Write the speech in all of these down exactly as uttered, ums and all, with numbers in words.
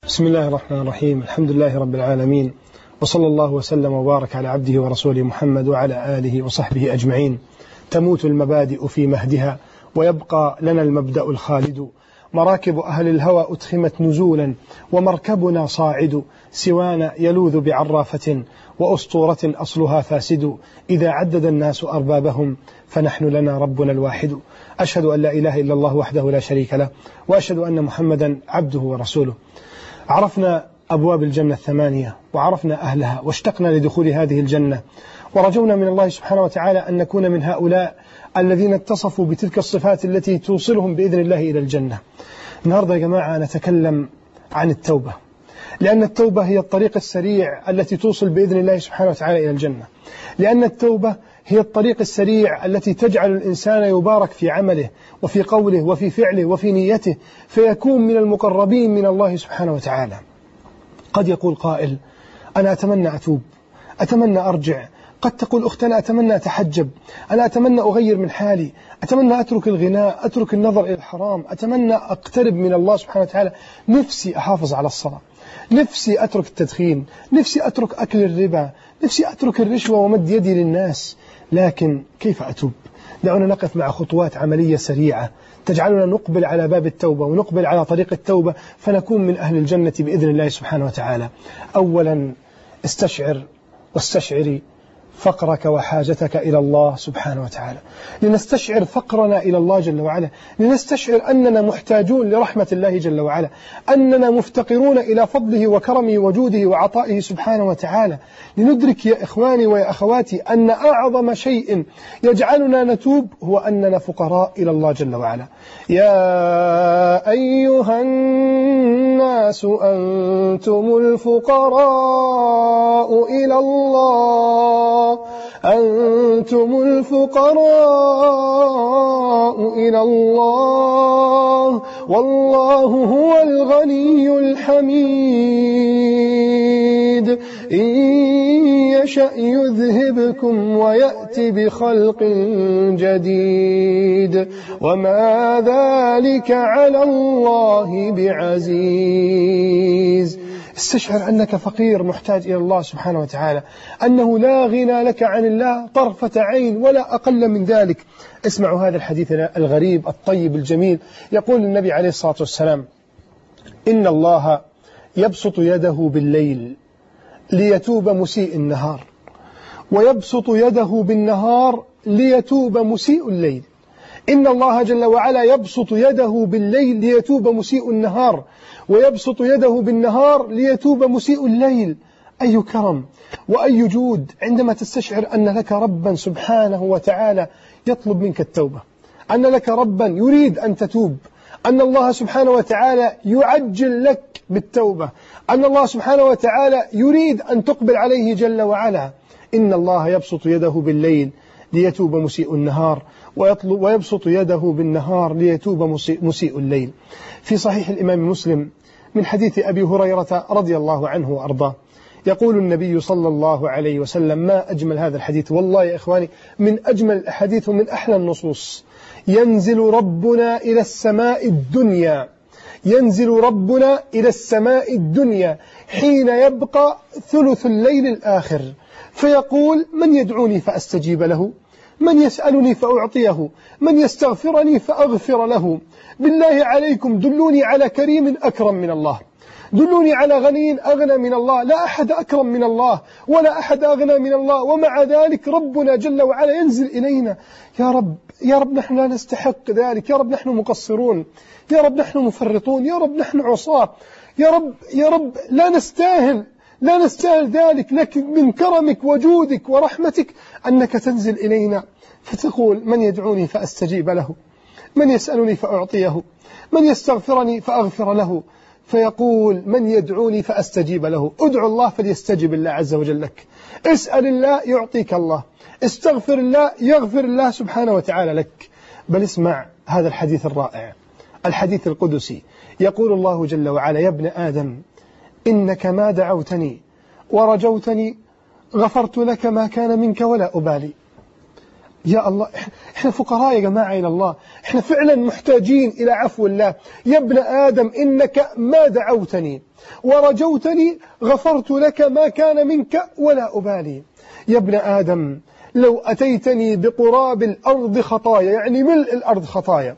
بسم الله الرحمن الرحيم. الحمد لله رب العالمين، وصلى الله وسلم وبارك على عبده ورسوله محمد وعلى آله وصحبه أجمعين. تموت المبادئ في مهدها، ويبقى لنا المبدأ الخالد. مراكب أهل الهوى أتخمت نزولا، ومركبنا صاعد. سوانا يلوذ بعرافة، وأسطورة أصلها فاسد. إذا عدد الناس أربابهم، فنحن لنا ربنا الواحد. أشهد أن لا إله إلا الله وحده لا شريك له، وأشهد أن محمدا عبده ورسوله. عرفنا أبواب الجنة الثمانية، وعرفنا أهلها، واشتقنا لدخول هذه الجنة، ورجونا من الله سبحانه وتعالى أن نكون من هؤلاء الذين اتصفوا بتلك الصفات التي توصلهم بإذن الله إلى الجنة. النهاردة يا جماعة نتكلم عن التوبة، لأن التوبة هي الطريق السريع التي توصل بإذن الله سبحانه وتعالى إلى الجنة، لأن التوبة هي الطريق السريع التي تجعل الإنسان يبارك في عمله وفي قوله وفي فعله وفي نيته، فيكون من المقربين من الله سبحانه وتعالى. قد يقول قائل: أنا أتمنى أتوب، أتمنى أرجع. قد تقول أختنا: أتمنى أتحجب، أنا أتمنى أغير من حالي، أتمنى أترك الغناء، أترك النظر إلى الحرام، أتمنى أقترب من الله سبحانه وتعالى، نفسي أحافظ على الصلاة، نفسي أترك التدخين، نفسي أترك أكل الربا، نفسي أترك الرشوة ومد يدي للناس. لكن كيف أتوب؟ دعونا نقف مع خطوات عملية سريعة تجعلنا نقبل على باب التوبة ونقبل على طريق التوبة، فنكون من أهل الجنة بإذن الله سبحانه وتعالى. أولا، استشعر واستشعري فقرك وحاجتك إلى الله سبحانه وتعالى، لنستشعر فقرنا إلى الله جل وعلا، لنستشعر أننا محتاجون لرحمة الله جل وعلا، أننا مفتقرون إلى فضله وكرمه وجوده وعطائه سبحانه وتعالى. لندرك يا إخواني ويا أخواتي أن أعظم شيء يجعلنا نتوب هو أننا فقراء إلى الله جل وعلا. يا أيها الناس أنتم الفقراء إلى الله، أنتم الفقراء إلى الله، والله هو الغني الحميد. إن يشأ يذهبكم ويأتي بخلق جديد، وما ذلك على الله بعزيز. استشعر أنك فقير محتاج إلى الله سبحانه وتعالى، أنه لا غنى لك عن الله طرفة عين ولا أقل من ذلك. اسمعوا هذا الحديث الغريب الطيب الجميل. يقول النبي عليه الصلاة والسلام: إن الله يبسط يده بالليل ليتوب مسيء النهار، ويبسط يده بالنهار ليتوب مسيء الليل. إن الله جل وعلا يبسط يده بالليل ليتوب مسيء النهار، ويبسط يده بالنهار ليتوب مسيء الليل. أي كرم وأي جود عندما تستشعر أن لك ربا سبحانه وتعالى يطلب منك التوبة، أن لك ربا يريد أن تتوب، أن الله سبحانه وتعالى يعجل لك بالتوبة، أن الله سبحانه وتعالى يريد أن تقبل عليه جل وعلا. إن الله يبسط يده بالليل ليتوب مسيء النهار، ويطلب ويبسط يده بالنهار ليتوب مسيء الليل. في صحيح الإمام مسلم من حديث أبي هريرة رضي الله عنه وأرضاه، يقول النبي صلى الله عليه وسلم: ما أجمل هذا الحديث، والله يا إخواني من أجمل الأحاديث ومن أحلى النصوص. ينزل ربنا إلى السماء الدنيا، ينزل ربنا إلى السماء الدنيا حين يبقى ثلث الليل الآخر، فيقول: من يدعوني فأستجيب له، من يسألني فأعطيه، من يستغفرني فأغفر له. بالله عليكم دلوني على كريم أكرم من الله، دلوني على غني أغنى من الله. لا أحد أكرم من الله ولا أحد أغنى من الله، ومع ذلك ربنا جل وعلا ينزل إلينا. يا رب، يا رب نحن لا نستحق ذلك، يا رب نحن مقصرون، يا رب نحن مفرطون، يا رب نحن عصاة، يا رب يا رب لا نستاهل لا نستاهل ذلك، لكن من كرمك وجودك ورحمتك أنك تنزل إلينا فتقول: من يدعوني فأستجيب له، من يسألني فأعطيه، من يستغفرني فأغفر له. فيقول: من يدعوني فأستجيب له. ادعو الله فليستجب الله عز وجل لك، اسأل الله يعطيك الله، استغفر الله يغفر الله سبحانه وتعالى لك. بل اسمع هذا الحديث الرائع، الحديث القدسي. يقول الله جل وعلا: يا ابن آدم إنك ما دعوتني ورجوتني غفرت لك ما كان منك ولا أبالي. يا الله، إحنا فقراء يا جماعة إلى الله، إحنا فعلا محتاجين إلى عفو الله. يا ابن آدم إنك ما دعوتني ورجوتني غفرت لك ما كان منك ولا أبالي. يا ابن آدم لو أتيتني بقراب الأرض خطايا، يعني ملء الأرض خطايا،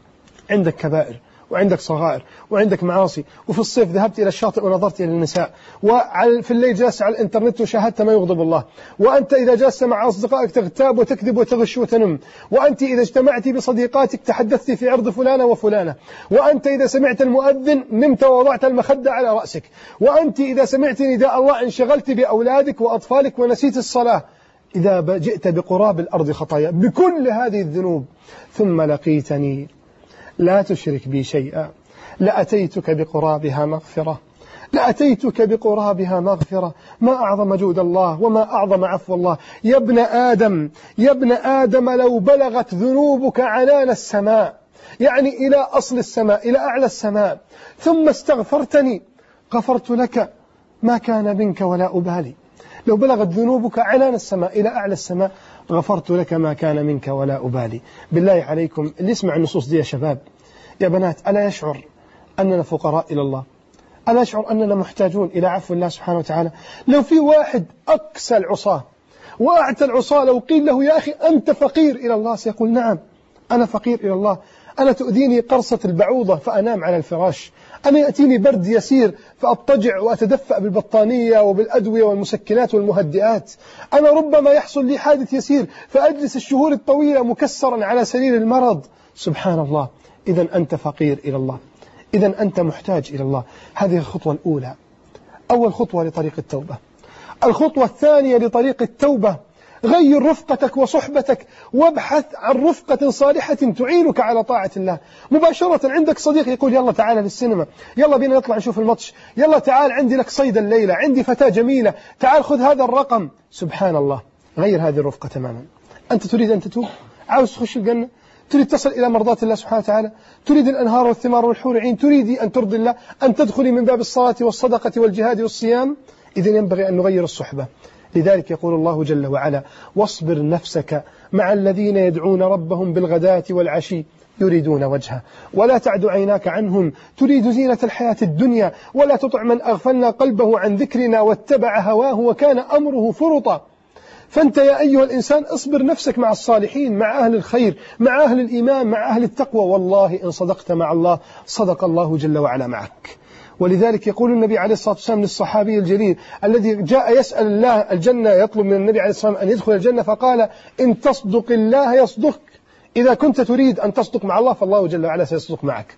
عندك كبائر وعندك صغائر وعندك معاصي، وفي الصيف ذهبت إلى الشاطئ ونظرت إلى النساء، وفي الليل جلست على الإنترنت وشاهدت ما يغضب الله، وأنت إذا جلست مع أصدقائك تغتاب وتكذب وتغش وتنم، وأنت إذا اجتمعت بصديقاتك تحدثت في عرض فلانة وفلانة، وأنت إذا سمعت المؤذن نمت ووضعت المخدة على رأسك، وأنت إذا سمعت نداء الله انشغلت بأولادك وأطفالك ونسيت الصلاة. إذا جئت بقراب الأرض خطايا بكل هذه الذنوب ثم لقيتني لا تشرك بي شيئا لأتيتك بقرابها مغفرة، لأتيتك بقرابها مغفرة. ما أعظم جود الله وما أعظم عفو الله. يا ابن آدم يا ابن آدم لو بلغت ذنوبك عنان السماء، يعني إلى أصل السماء، إلى أعلى السماء، ثم استغفرتني غفرت لك ما كان منك ولا أبالي. لو بلغت ذنوبك عنان السماء إلى أعلى السماء غفرت لك ما كان منك ولا أبالي. بالله عليكم اللي يسمع النصوص دي يا شباب يا بنات، ألا يشعر أننا فقراء إلى الله؟ ألا يشعر أننا محتاجون إلى عفو الله سبحانه وتعالى؟ لو في واحد أكسى العصاة وأعتى العصاة لو قيل له يا أخي أنت فقير إلى الله سيقول نعم أنا فقير إلى الله. أنا تؤذيني قرصة البعوضة فأنام على الفراش، أنا يأتيني برد يسير فأضطجع وأتدفأ بالبطانية وبالأدوية والمسكنات والمهدئات، أنا ربما يحصل لي حادث يسير فأجلس الشهور الطويلة مكسرا على سرير المرض. سبحان الله. إذن أنت فقير إلى الله، إذن أنت محتاج إلى الله. هذه الخطوة الأولى، أول خطوة لطريق التوبة. الخطوة الثانية لطريق التوبة غير رفقتك وصحبتك وابحث عن رفقة صالحة تعينك على طاعة الله. مباشرة عندك صديق يقول يلا تعال للسينما، يلا بينا نطلع نشوف الماتش، يلا تعال عندي لك صيد الليلة، عندي فتاة جميلة، تعال خذ هذا الرقم. سبحان الله. غير هذه الرفقة تماما. أنت تريد أن تتوب، عاوز تخش الجنة، تريد تصل إلى مرضاة الله سبحانه وتعالى، تريد الأنهار والثمار والحور عين، تريد أن ترضي الله، أن تدخلي من باب الصلاة والصدقة والجهاد والصيام، إذن ينبغي أن نغير الصحبة. لذلك يقول الله جل وعلا واصبر نفسك مع الذين يدعون ربهم بالغداة والعشي يريدون وجهه ولا تعد عيناك عنهم تريد زينة الحياة الدنيا ولا تطع من أغفلنا قلبه عن ذكرنا واتبع هواه وكان أمره فرطا. فأنت يا أيها الإنسان اصبر نفسك مع الصالحين، مع أهل الخير، مع أهل الإيمان، مع أهل التقوى، والله إن صدقت مع الله صدق الله جل وعلا معك. ولذلك يقول النبي عليه الصلاة والسلام للصحابي الجليل الذي جاء يسأل الله الجنة، يطلب من النبي عليه الصلاة والسلام أن يدخل الجنة، فقال إن تصدق الله يصدق، إذا كنت تريد أن تصدق مع الله فالله جل وعلا سيصدق معك.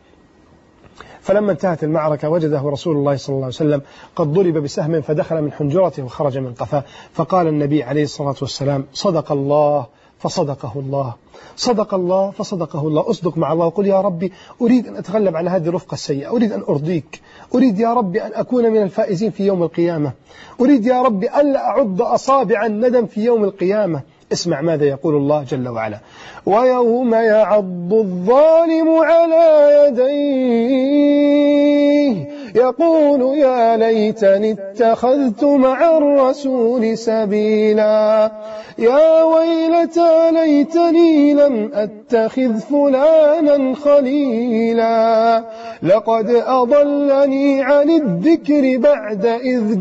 فلما انتهت المعركة وجده رسول الله صلى الله عليه وسلم قد ضرب بسهم فدخل من حنجرته وخرج من قفاه، فقال النبي عليه الصلاة والسلام صدق الله فصدقه الله، صدق الله فصدقه الله. أصدق مع الله وقل يا ربي أريد أن أتغلب على هذه الرفقة السيئة، أريد أن أرضيك، أريد يا ربي أن أكون من الفائزين في يوم القيامة، أريد يا ربي أن لا أعض أصابع الندم في يوم القيامة. اسمع ماذا يقول الله جل وعلا ويوم يعض الظالم على يديه يقول يا ليتني اتخذت مع الرسول سبيلا يا ويلتى ليتني لم أتخذ فلانا خليلا لقد أضلني عن الذكر بعد إذ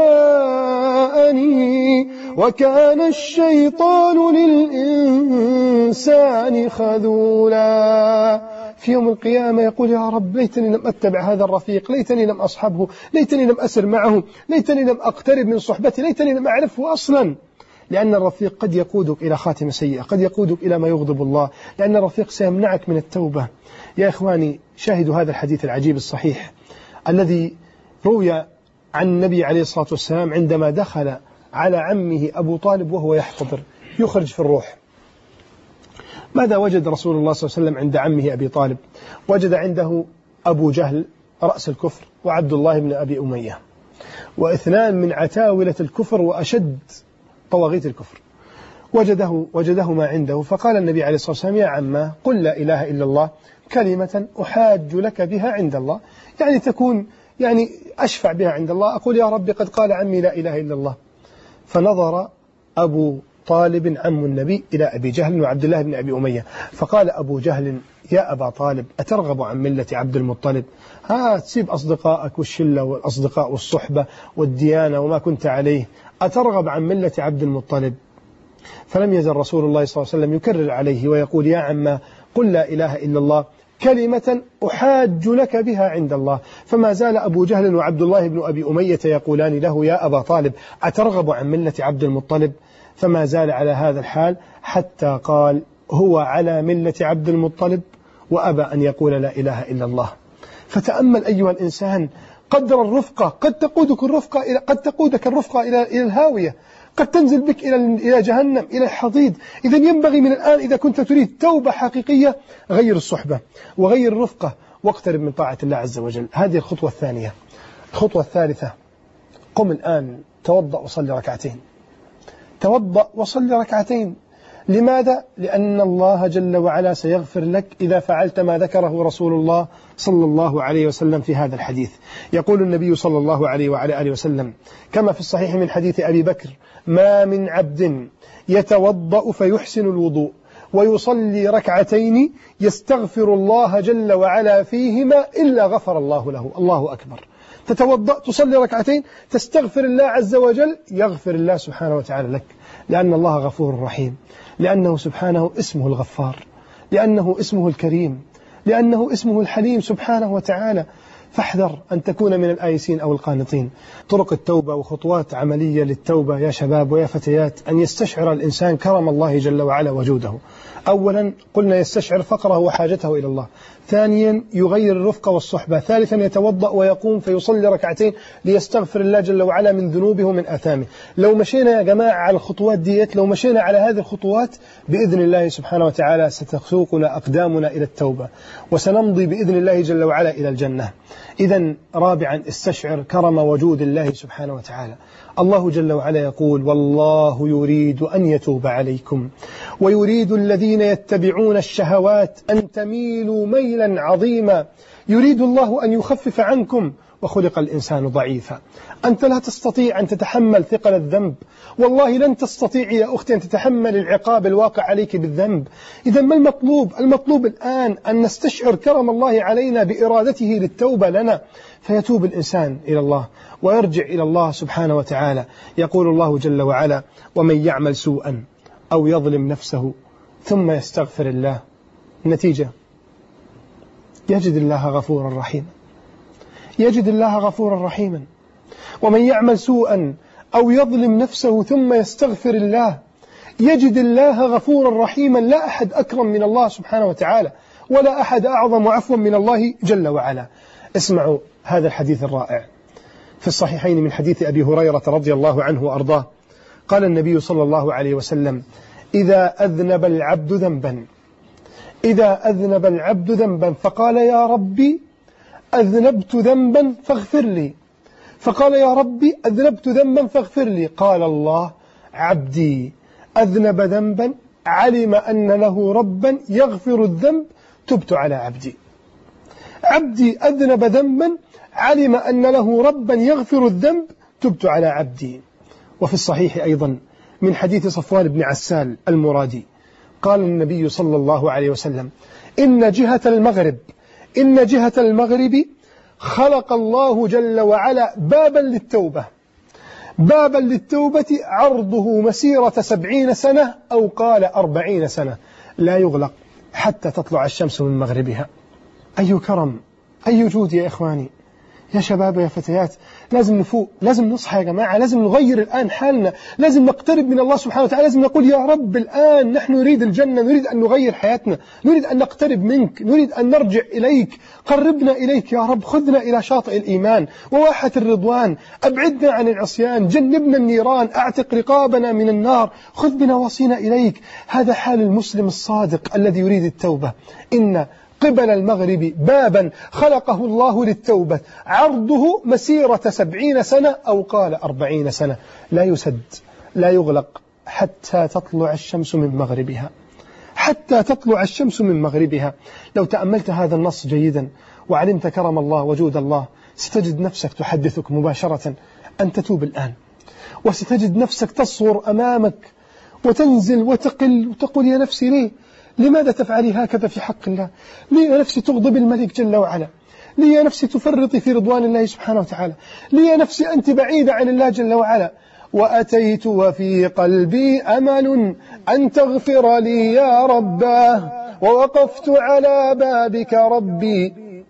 جاءني وكان الشيطان للإنسان خذولا. في يوم القيامة يقول يا رب ليتني لم أتبع هذا الرفيق، ليتني لم أصحبه، ليتني لم أسر معه، ليتني لم أقترب من صحبته، ليتني لم أعرفه أصلا. لأن الرفيق قد يقودك إلى خاتمة سيئة، قد يقودك إلى ما يغضب الله، لأن الرفيق سيمنعك من التوبة. يا إخواني شاهدوا هذا الحديث العجيب الصحيح الذي روي عن النبي عليه الصلاة والسلام عندما دخل على عمه أبو طالب وهو يحتضر يخرج في الروح. ماذا وجد رسول الله صلى الله عليه وسلم عند عمه أبي طالب؟ وجد عنده أبو جهل رأس الكفر وعبد الله بن أبي أمية، واثنان من عتاولة الكفر وأشد طواغيت الكفر. وجده وجدهما عنده، فقال النبي عليه الصلاة والسلام يا عماه قل لا إله إلا الله كلمة أحاج لك بها عند الله، يعني تكون يعني أشفع بها عند الله، أقول يا ربي قد قال عمي لا إله إلا الله. فنظر أبو طالب عم النبي إلى أبي جهل وعبد الله بن أبي أمية، فقال أبو جهل: يا أبا طالب، أترغب عن ملة عبد المطلب؟ ها تسيب أصدقائك والشلة والأصدقاء والصحبة والديانة وما كنت عليه، أترغب عن ملة عبد المطلب؟ فلم يزل رسول الله صلى الله عليه وسلم يكرر عليه ويقول: يا عما، قل لا إله إلا الله كلمة أحاج لك بها عند الله. فما زال أبو جهل وعبد الله بن أبي أمية يقولان له: يا أبا طالب، أترغب عن ملة عبد المطلب؟ فما زال على هذا الحال حتى قال: هو على ملة عبد المطلب وأبى أن يقول لا إله إلا الله. فتأمل أيها الإنسان قدر الرفقة، قد تقودك الرفقة إلى قد تقودك الرفقة إلى إلى الهاوية، قد تنزل بك إلى إلى جهنم، إلى الحضيض. إذا ينبغي من الآن إذا كنت تريد توبة حقيقية غير الصحبة وغير الرفقة واقترب من طاعة الله عز وجل. هذه الخطوة الثانية. الخطوة الثالثة: قم الآن توضأ وصلي ركعتين. توضأ وصلي ركعتين. لماذا؟ لأن الله جل وعلا سيغفر لك إذا فعلت ما ذكره رسول الله صلى الله عليه وسلم في هذا الحديث. يقول النبي صلى الله عليه وعلى آله وسلم كما في الصحيح من حديث أبي بكر: ما من عبد يتوضأ فيحسن الوضوء ويصلي ركعتين يستغفر الله جل وعلا فيهما إلا غفر الله له. الله أكبر. تتوضأ، تصلي ركعتين، تستغفر الله عز وجل، يغفر الله سبحانه وتعالى لك، لأن الله غفور رحيم، لأنه سبحانه اسمه الغفار، لأنه اسمه الكريم، لأنه اسمه الحليم سبحانه وتعالى. فاحذر أن تكون من الآيسين أو القانطين. طرق التوبة وخطوات عملية للتوبة يا شباب ويا فتيات: أن يستشعر الإنسان كرم الله جل وعلا وجوده. أولا قلنا يستشعر فقره وحاجته إلى الله. ثانيا يغير الرفقة والصحبة. ثالثا يتوضأ ويقوم فيصلي ركعتين ليستغفر الله جل وعلا من ذنوبه ومن آثامه. لو مشينا يا جماعة على الخطوات ديت، لو مشينا على هذه الخطوات بإذن الله سبحانه وتعالى ستسوقنا أقدامنا إلى التوبة، وسنمضي بإذن الله جل وعلا إلى الجنة. إذن رابعا استشعر كرم وجود الله سبحانه وتعالى. الله جل وعلا يقول: والله يريد أن يتوب عليكم ويريد الذين يتبعون الشهوات أن تميلوا ميلا عظيما. يريد الله أن يخفف عنكم وخلق الإنسان ضعيفا. أنت لا تستطيع أن تتحمل ثقل الذنب، والله لن تستطيع يا أختي أن تتحمل العقاب الواقع عليك بالذنب. إذا ما المطلوب؟ المطلوب الآن أن نستشعر كرم الله علينا بإرادته للتوبة لنا، فيتوب الإنسان إلى الله ويرجع إلى الله سبحانه وتعالى. يقول الله جل وعلا: ومن يعمل سوءا أو يظلم نفسه ثم يستغفر الله، النتيجة يجد الله غفورا رحيما، يجد الله غفورا رحيما. ومن يعمل سوءا أو يظلم نفسه ثم يستغفر الله يجد الله غفورا رحيما. لا أحد أكرم من الله سبحانه وتعالى، ولا أحد أعظم عفوا من الله جل وعلا. اسمعوا هذا الحديث الرائع في الصحيحين من حديث أبي هريرة رضي الله عنه وأرضاه. قال النبي صلى الله عليه وسلم: إذا أذنب العبد ذنبا إذا أذنب العبد ذنبا فقال: يا ربي أذنبت ذنبا فاغفر لي، فقال: يا ربي أذنبت ذنبا فاغفر لي، قال الله: عبدي أذنب ذنبا علم أن له ربا يغفر الذنب، تبت على عبدي. عبدي أذنب ذنبا علم أن له ربا يغفر الذنب، تبت على عبدي. وفي الصحيح أيضا من حديث صفوان بن عسال المرادي قال النبي صلى الله عليه وسلم: إن جهة المغرب إن جهة المغرب خلق الله جل وعلا بابا للتوبة بابا للتوبة عرضه مسيرة سبعين سنة أو قال أربعين سنة، لا يغلق حتى تطلع الشمس من مغربها. أي كرم، أي جود يا إخواني، يا شباب يا فتيات. لازم نفوق، لازم نصحى يا جماعة، لازم نغير الآن حالنا، لازم نقترب من الله سبحانه وتعالى، لازم نقول: يا رب الآن نحن نريد الجنة، نريد أن نغير حياتنا، نريد أن نقترب منك، نريد أن نرجع إليك، قربنا إليك يا رب، خذنا إلى شاطئ الإيمان وواحة الرضوان، أبعدنا عن العصيان، جنبنا النيران، أعتق رقابنا من النار، خذ بنا وصينا إليك. هذا حال المسلم الصادق الذي يريد التوبة. إن قبل المغرب بابا خلقه الله للتوبة عرضه مسيرة سبعين سنة أو قال أربعين سنة، لا يسد لا يغلق حتى تطلع الشمس من مغربها، حتى تطلع الشمس من مغربها. لو تأملت هذا النص جيدا وعلمت كرم الله وجود الله، ستجد نفسك تحدثك مباشرة أن تتوب الآن، وستجد نفسك تصور أمامك وتنزل وتقل وتقول يا نفسي ليه؟ لماذا تفعلي هكذا في حق الله؟ ليه يا نفسي تغضب الملك جل وعلا؟ ليه يا نفسي تفرطي في رضوان الله سبحانه وتعالى؟ ليه يا نفسي أنت بعيدة عن الله جل وعلا؟ وأتيت وفي قلبي أمل أن تغفر لي يا رباه، ووقفت على بابك ربي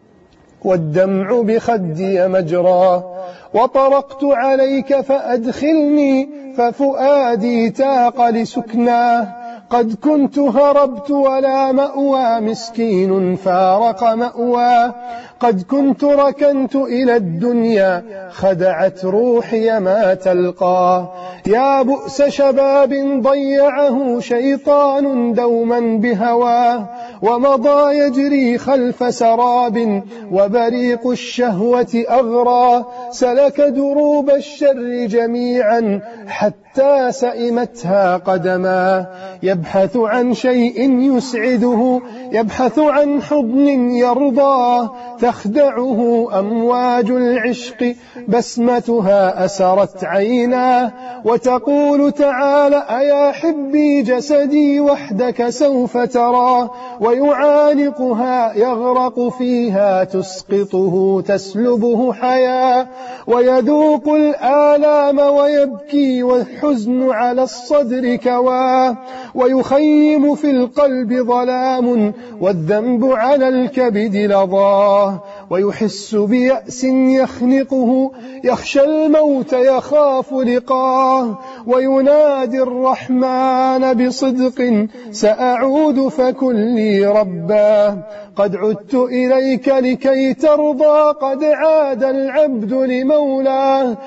والدمع بخدي مجرى، وطرقت عليك فأدخلني ففؤادي تاق لسكناه، قد كنت هربت ولا مأوى مسكين فارق مأواه، قد كنت ركنت إلى الدنيا خدعت روحي ما تلقاه، يا بؤس شباب ضيعه شيطان دوما بهواه، ومضى يجري خلف سراب وبريق الشهوة أغرى، سلك دروب الشر جميعا حتى سئمتها قدما، يبحث عن شيء يسعده، يبحث عن حضن يرضاه، تخدعه أمواج العشق بسمتها أسرت عيناه، وتقول تعالى أيا حبي جسدي وحدك سوف تراه، ويعانقها يغرق فيها تسقطه تسلبه حياة، ويذوق الآلام ويبكي والحزن على الصدر كواه، ويخيم في القلب ظلام والذنب على الكبد لظاه، ويحس بيأس يخنقه يخشى الموت يخاف لقاه، وينادي الرحمن بصدق سأعود فكن لي رباه، قد عدت إليك لكي ترضى، قد عاد العبد لمولاه،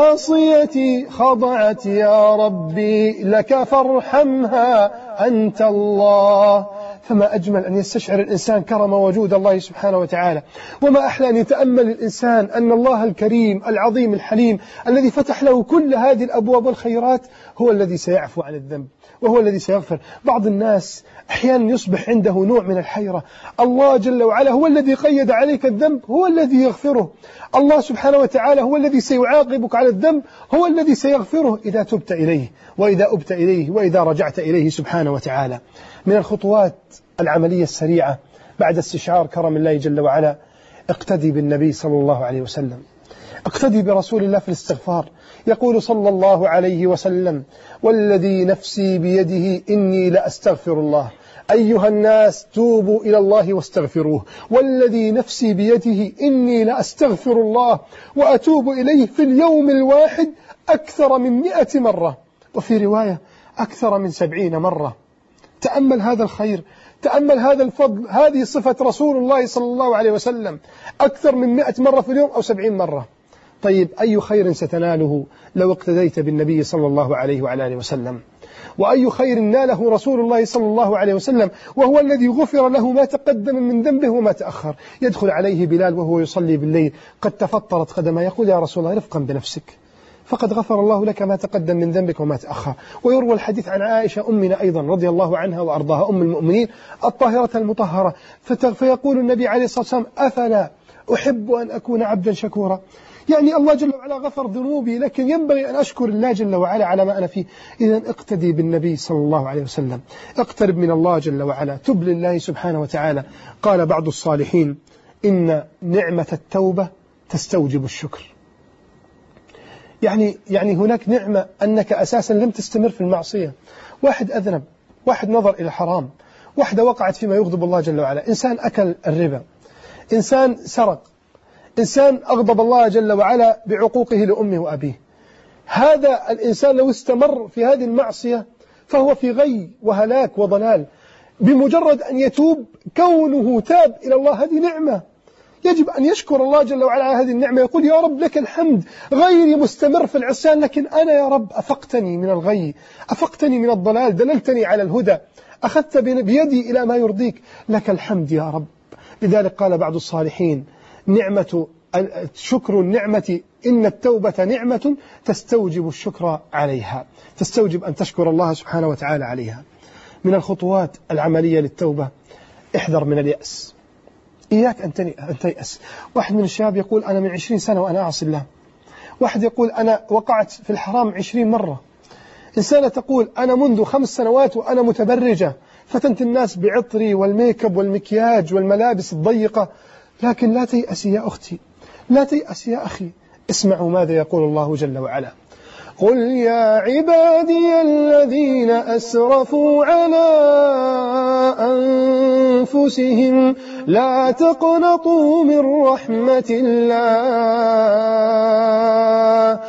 ناصيتي خضعت يا ربي لك فارحمها أنت الله. فما أجمل أن يستشعر الإنسان كرم وجود الله سبحانه وتعالى، وما أحلى أن يتأمل الإنسان أن الله الكريم العظيم الحليم الذي فتح له كل هذه الأبواب والخيرات هو الذي سيعفو عن الذنب وهو الذي سيغفر. بعض الناس أحيانا يصبح عنده نوع من الحيرة، الله جل وعلا هو الذي قيد عليك الذنب، هو الذي يغفره، الله سبحانه وتعالى هو الذي سيعاقبك على الذنب، هو الذي سيغفره إذا تبت إليه وإذا أبت إليه وإذا رجعت إليه سبحانه وتعالى. من الخطوات العملية السريعة بعد استشعار كرم الله جل وعلا، اقتدي بالنبي صلى الله عليه وسلم، اقتدي برسول الله في الاستغفار. يقول صلى الله عليه وسلم: والذي نفسي بيده إني لأستغفر الله، أيها الناس توبوا إلى الله واستغفروه، والذي نفسي بيده إني لأستغفر الله وأتوب إليه في اليوم الواحد أكثر من مئة مرة، وفي رواية أكثر من سبعين مرة. تأمل هذا الخير، تأمل هذا الفضل، هذه صفة رسول الله صلى الله عليه وسلم، أكثر من مئة مرة في اليوم أو سبعين مرة. طيب أي خير ستناله لو اقتديت بالنبي صلى الله عليه وعلى آله وسلم؟ وأي خير ناله رسول الله صلى الله عليه وسلم وهو الذي غفر له ما تقدم من ذنبه وما تأخر. يدخل عليه بلال وهو يصلي بالليل قد تفطرت قدمه، يقول: يا رسول الله رفقا بنفسك، فقد غفر الله لك ما تقدم من ذنبك وما تأخر. ويروى الحديث عن عائشة أمنا أيضا رضي الله عنها وأرضاها، أم المؤمنين الطاهرة المطهرة، فيقول النبي عليه الصلاة والسلام: أفلا أحب أن أكون عبدا شكورا؟ يعني الله جل وعلا غفر ذنوبي، لكن ينبغي أن أشكر الله جل وعلا على ما أنا فيه. إذن اقتدي بالنبي صلى الله عليه وسلم، اقترب من الله جل وعلا، تب لله سبحانه وتعالى. قال بعض الصالحين: إن نعمة التوبة تستوجب الشكر. يعني يعني هناك نعمة أنك أساسا لم تستمر في المعصية، واحد أذنب، واحد نظر إلى الحرام، واحدة وقعت فيما يغضب الله جل وعلا، إنسان أكل الربا، إنسان سرق، إنسان أغضب الله جل وعلا بعقوقه لأمه وأبيه. هذا الإنسان لو استمر في هذه المعصية فهو في غي وهلاك وضلال. بمجرد أن يتوب، كونه تاب إلى الله هذه نعمة، يجب أن يشكر الله جل وعلا على هذه النعمة، يقول: يا رب لك الحمد، غيري مستمر في العصيان، لكن أنا يا رب أفقتني من الغي، أفقتني من الضلال، دللتني على الهدى، أخذت بيدي إلى ما يرضيك، لك الحمد يا رب. لذلك قال بعض الصالحين: نعمة شكر النعمة إن التوبة نعمة تستوجب الشكر عليها، تستوجب أن تشكر الله سبحانه وتعالى عليها. من الخطوات العملية للتوبة: احذر من اليأس، إياك أن تيأس. واحد من الشباب يقول: أنا من عشرين سنة وأنا أعصي الله. واحد يقول: أنا وقعت في الحرام عشرين مرة. إنسانة تقول أنا منذ خمس سنوات وأنا متبرجة، فتنت الناس بعطري والميكب والمكياج والملابس الضيقة، لكن لا تيأسي يا أختي، لا تيأسي يا أخي. اسمعوا ماذا يقول الله جل وعلا: قل يا عبادي الذين أسرفوا على أنفسهم لا تقنطوا من رحمة الله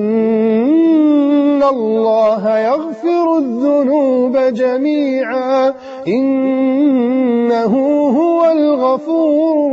إن الله يغفر الذنوب جميعا إنه هو الغفور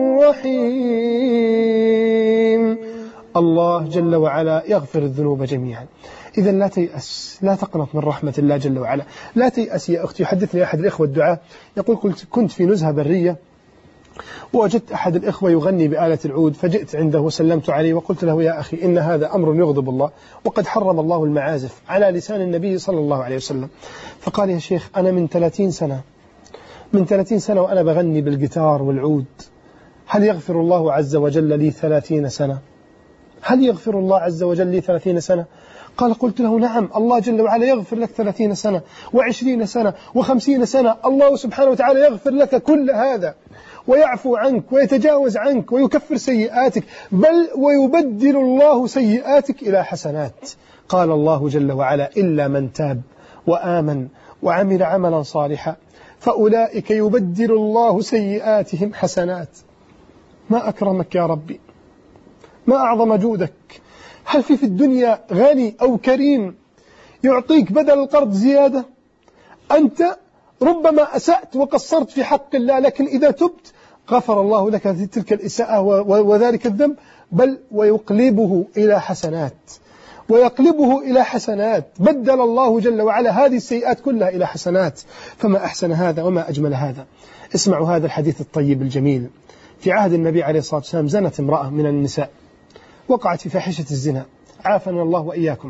الرحيم. الله جل وعلا يغفر الذنوب جميعا. إذا لا تيأس، لا تقنط من رحمة الله جل وعلا، لا تيأس يا أختي. يحدثني أحد الإخوة الدعاء يقول: كنت في نزهة برية ووجدت أحد الإخوة يغني بآلة العود، فجئت عنده وسلمت عليه وقلت له: يا أخي إن هذا أمر يغضب الله، وقد حرم الله المعازف على لسان النبي صلى الله عليه وسلم. فقال: يا شيخ أنا من ثلاثين سنة من ثلاثين سنة وأنا بغني بالجيتار والعود، هل يغفر الله عز وجل لي ثلاثين سنة؟ هل يغفر الله عز وجل لي ثلاثين سنة؟ قال: قلت له: نعم، الله جل وعلا يغفر لك ثلاثين سنة وعشرين سنة وخمسين سنة. الله سبحانه وتعالى يغفر لك كل هذا ويعفو عنك ويتجاوز عنك ويكفر سيئاتك، بل ويبدل الله سيئاتك إلى حسنات. قال الله جل وعلا: إلا من تاب وآمن وعمل عملا صالحا فأولئك يبدل الله سيئاتهم حسنات. ما أكرمك يا ربي، ما أعظم جودك. هل في في الدنيا غني أو كريم يعطيك بدل القرض زيادة؟ أنت ربما أسأت وقصرت في حق الله، لكن إذا تبت غفر الله لك تلك الإساءة وذلك الذنب، بل ويقلبه إلى حسنات، ويقلبه إلى حسنات. بدل الله جل وعلا هذه السيئات كلها إلى حسنات. فما أحسن هذا وما أجمل هذا. اسمعوا هذا الحديث الطيب الجميل. في عهد النبي عليه الصلاة والسلام زنت امرأة من النساء، وقعت في فاحشة الزنا، عافنا الله وإياكم.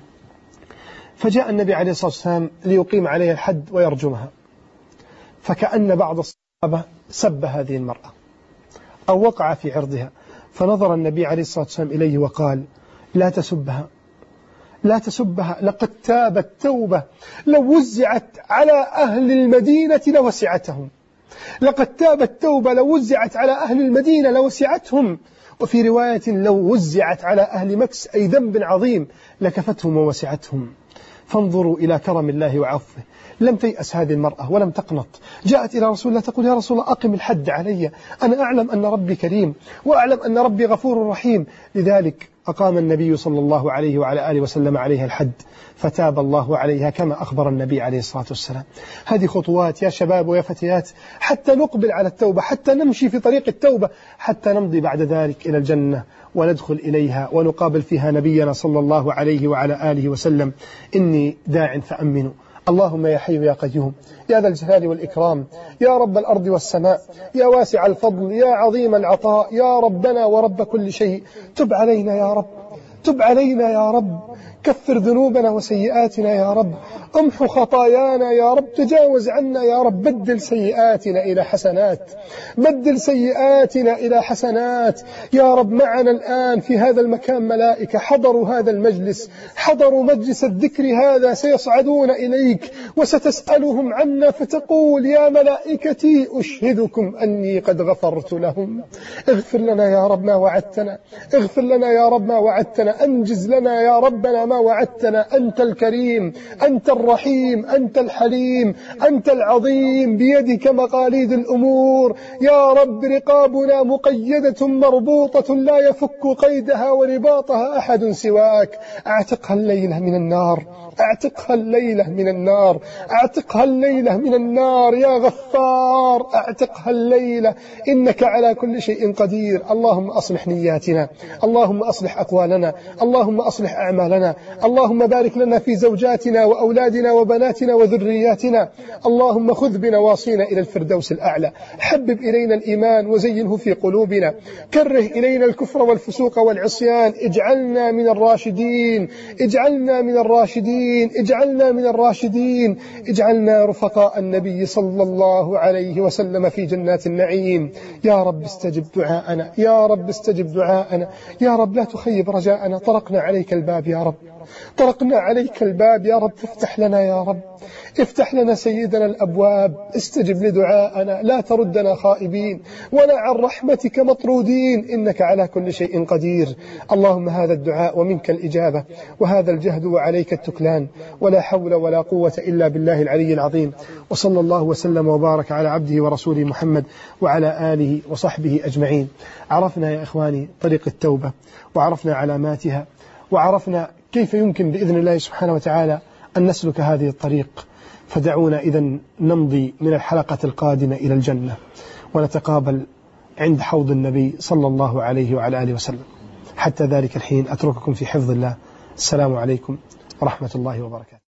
فجاء النبي عليه الصلاة والسلام ليقيم عليها الحد ويرجمها، فكأن بعض الصحابة سب هذه المرأة أو وقع في عرضها، فنظر النبي عليه الصلاة والسلام إليه وقال: لا تسبها، لا تسبها، لقد تابت توبة لو وزعت على أهل المدينة لوسعتهم، لقد تابت توبة لو وزعت على أهل المدينة لوسعتهم. وفي رواية: لو وزعت على أهل مكس أي ذنب عظيم لكفتهم ووسعتهم. فانظروا إلى كرم الله وعفوه. لم تيأس هذه المرأة ولم تقنط، جاءت إلى رسول الله تقول: يا رسول الله أقم الحد علي، أنا أعلم أن ربي كريم وأعلم أن ربي غفور رحيم. لذلك أقام النبي صلى الله عليه وعلى آله وسلم عليها الحد، فتاب الله عليها كما أخبر النبي عليه الصلاة والسلام. هذه خطوات يا شباب ويا فتيات حتى نقبل على التوبة، حتى نمشي في طريق التوبة، حتى نمضي بعد ذلك إلى الجنة وندخل إليها ونقابل فيها نبينا صلى الله عليه وعلى آله وسلم. إني داع فأمنوا. اللهم يا حي يا قيوم يا ذا الجلال والإكرام، يا رب الأرض والسماء، يا واسع الفضل، يا عظيم العطاء، يا ربنا ورب كل شيء، تب علينا يا رب، تب علينا يا رب، كفر ذنوبنا وسيئاتنا يا رب، امحو خطايانا يا رب، تجاوز عنا يا رب، بدل سيئاتنا إلى حسنات، بدل سيئاتنا إلى حسنات يا رب. معنا الآن في هذا المكان ملائكة حضروا هذا المجلس، حضروا مجلس الذكر هذا، سيصعدون إليك وستسألهم عنا، فتقول: يا ملائكتي أشهدكم أني قد غفرت لهم. اغفر لنا يا رب ما وعدتنا، اغفر لنا يا رب ما وعدتنا، أنجز لنا يا ربنا ما وعدتنا. أنت الكريم، أنت الرحيم، أنت الحليم، أنت العظيم، بيدك مقاليد الأمور يا رب. رقابنا مقيدة مربوطة لا يفك قيدها ورباطها أحد سواك. اعتقها الليلة من النار، اعتقها الليلة من النار، اعتقها الليلة من النار يا غفار، اعتقها الليلة، إنك على كل شيء قدير. اللهم أصلح نياتنا، اللهم أصلح أقوالنا، اللهم أصلح أعمالنا، اللهم بارك لنا في زوجاتنا وأولادنا وبناتنا وذرياتنا، اللهم خذ بنواصينا إلى الفردوس الأعلى. حبب إلينا الإيمان وزينه في قلوبنا، كره إلينا الكفر والفسوق والعصيان، اجعلنا من الراشدين، اجعلنا من الراشدين، اجعلنا من الراشدين، اجعلنا رفقاء النبي صلى الله عليه وسلم في جنات النعيم. يا رب استجب دعاءنا، يا رب استجب دعاءنا، يا رب لا تخيب رجاءنا، طرقنا عليك الباب يا رب، طرقنا عليك الباب يا رب، افتح لنا يا رب، افتح لنا سيدنا الأبواب، استجب لدعاءنا، لا تردنا خائبين ولا عن رحمتك مطرودين، إنك على كل شيء قدير. اللهم هذا الدعاء ومنك الإجابة، وهذا الجهد وعليك التكلان، ولا حول ولا قوة إلا بالله العلي العظيم. وصلى الله وسلم وبارك على عبده ورسوله محمد وعلى آله وصحبه أجمعين. عرفنا يا إخواني طريق التوبة، وعرفنا علاماتها، وعرفنا كيف يمكن بإذن الله سبحانه وتعالى أن نسلك هذه الطريق. فدعونا إذن نمضي من الحلقة القادمة إلى الجنة، ونتقابل عند حوض النبي صلى الله عليه وعلى آله وسلم. حتى ذلك الحين أترككم في حفظ الله. السلام عليكم ورحمة الله وبركاته.